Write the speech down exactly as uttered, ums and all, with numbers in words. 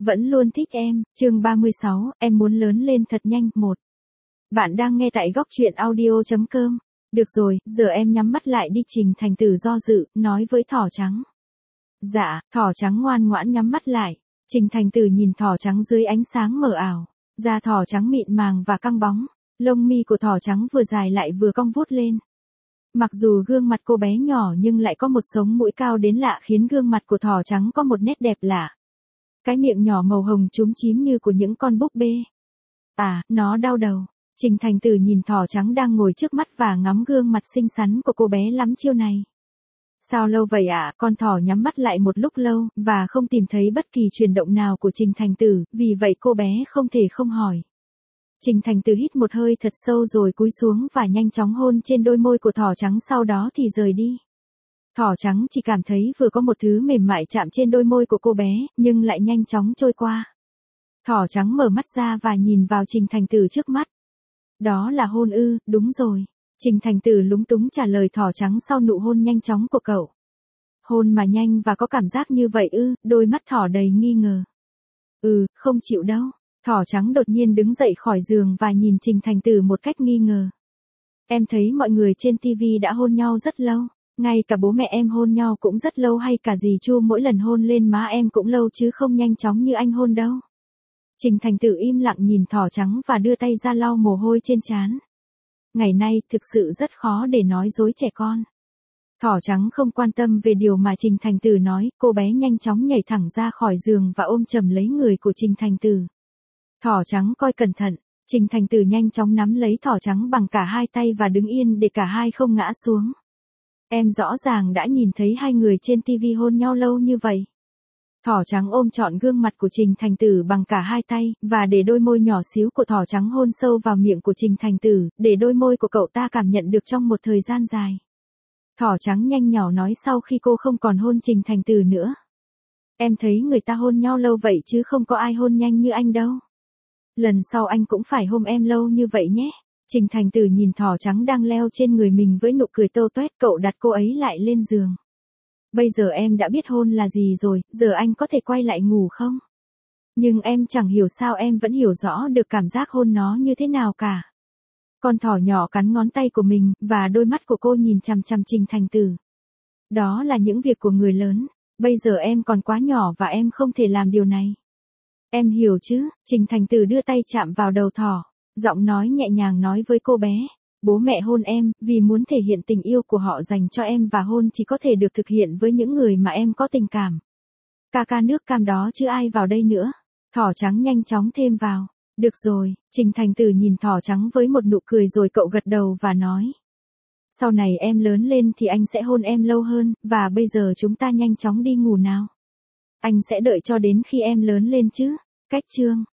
Vẫn luôn thích em, chương ba mươi sáu, em muốn lớn lên thật nhanh, một. Bạn đang nghe tại góc truyện audio chấm com. Được rồi, giờ em nhắm mắt lại đi. Trình Thành Tử do dự, nói với thỏ trắng. Dạ, thỏ trắng ngoan ngoãn nhắm mắt lại. Trình Thành Tử nhìn thỏ trắng dưới ánh sáng mờ ảo. Da thỏ trắng mịn màng và căng bóng. Lông mi của thỏ trắng vừa dài lại vừa cong vút lên. Mặc dù gương mặt cô bé nhỏ nhưng lại có một sống mũi cao đến lạ khiến gương mặt của thỏ trắng có một nét đẹp lạ. Cái miệng nhỏ màu hồng chúm chím như của những con búp bê. À, nó đau đầu. Trình Thành Tử nhìn thỏ trắng đang ngồi trước mắt và ngắm gương mặt xinh xắn của cô bé lắm chiêu này. Sao lâu vậy ạ? À? Con thỏ nhắm mắt lại một lúc lâu, và không tìm thấy bất kỳ chuyển động nào của Trình Thành Tử, vì vậy cô bé không thể không hỏi. Trình Thành Tử hít một hơi thật sâu rồi cúi xuống và nhanh chóng hôn trên đôi môi của thỏ trắng, sau đó thì rời đi. Thỏ trắng chỉ cảm thấy vừa có một thứ mềm mại chạm trên đôi môi của cô bé, nhưng lại nhanh chóng trôi qua. Thỏ trắng mở mắt ra và nhìn vào Trình Thành Tử trước mắt. Đó là hôn ư? Đúng rồi. Trình Thành Tử lúng túng trả lời thỏ trắng sau nụ hôn nhanh chóng của cậu. Hôn mà nhanh và có cảm giác như vậy ư? Đôi mắt thỏ đầy nghi ngờ. Ừ, không chịu đâu. Thỏ trắng đột nhiên đứng dậy khỏi giường và nhìn Trình Thành Tử một cách nghi ngờ. Em thấy mọi người trên ti vi đã hôn nhau rất lâu. Ngay cả bố mẹ em hôn nhau cũng rất lâu, hay cả dì Chu mỗi lần hôn lên má em cũng lâu chứ không nhanh chóng như anh hôn đâu. Trình Thành Tử im lặng nhìn thỏ trắng và đưa tay ra lau mồ hôi trên trán. Ngày nay thực sự rất khó để nói dối trẻ con. Thỏ trắng không quan tâm về điều mà Trình Thành Tử nói, cô bé nhanh chóng nhảy thẳng ra khỏi giường và ôm chầm lấy người của Trình Thành Tử. Thỏ trắng coi cẩn thận. Trình Thành Tử nhanh chóng nắm lấy thỏ trắng bằng cả hai tay và đứng yên để cả hai không ngã xuống. Em rõ ràng đã nhìn thấy hai người trên ti vi hôn nhau lâu như vậy. Thỏ trắng ôm trọn gương mặt của Trình Thành Tử bằng cả hai tay, và để đôi môi nhỏ xíu của thỏ trắng hôn sâu vào miệng của Trình Thành Tử, để đôi môi của cậu ta cảm nhận được trong một thời gian dài. Thỏ trắng nhanh nhỏ nói sau khi cô không còn hôn Trình Thành Tử nữa. Em thấy người ta hôn nhau lâu vậy chứ không có ai hôn nhanh như anh đâu. Lần sau anh cũng phải hôn em lâu như vậy nhé. Trình Thành Tử nhìn thỏ trắng đang leo trên người mình với nụ cười tô toét, cậu đặt cô ấy lại lên giường. Bây giờ em đã biết hôn là gì rồi, giờ anh có thể quay lại ngủ không? Nhưng em chẳng hiểu sao em vẫn hiểu rõ được cảm giác hôn nó như thế nào cả. Con thỏ nhỏ cắn ngón tay của mình, và đôi mắt của cô nhìn chằm chằm Trình Thành Tử. Đó là những việc của người lớn, bây giờ em còn quá nhỏ và em không thể làm điều này. Em hiểu chứ? Trình Thành Tử đưa tay chạm vào đầu thỏ, giọng nói nhẹ nhàng nói với cô bé. Bố mẹ hôn em, vì muốn thể hiện tình yêu của họ dành cho em, và hôn chỉ có thể được thực hiện với những người mà em có tình cảm. Ca ca nước cam đó chứ ai vào đây nữa. Thỏ trắng nhanh chóng thêm vào. Được rồi, Trình Thành Tử nhìn thỏ trắng với một nụ cười rồi cậu gật đầu và nói. Sau này em lớn lên thì anh sẽ hôn em lâu hơn, và bây giờ chúng ta nhanh chóng đi ngủ nào. Anh sẽ đợi cho đến khi em lớn lên chứ. Cách chương.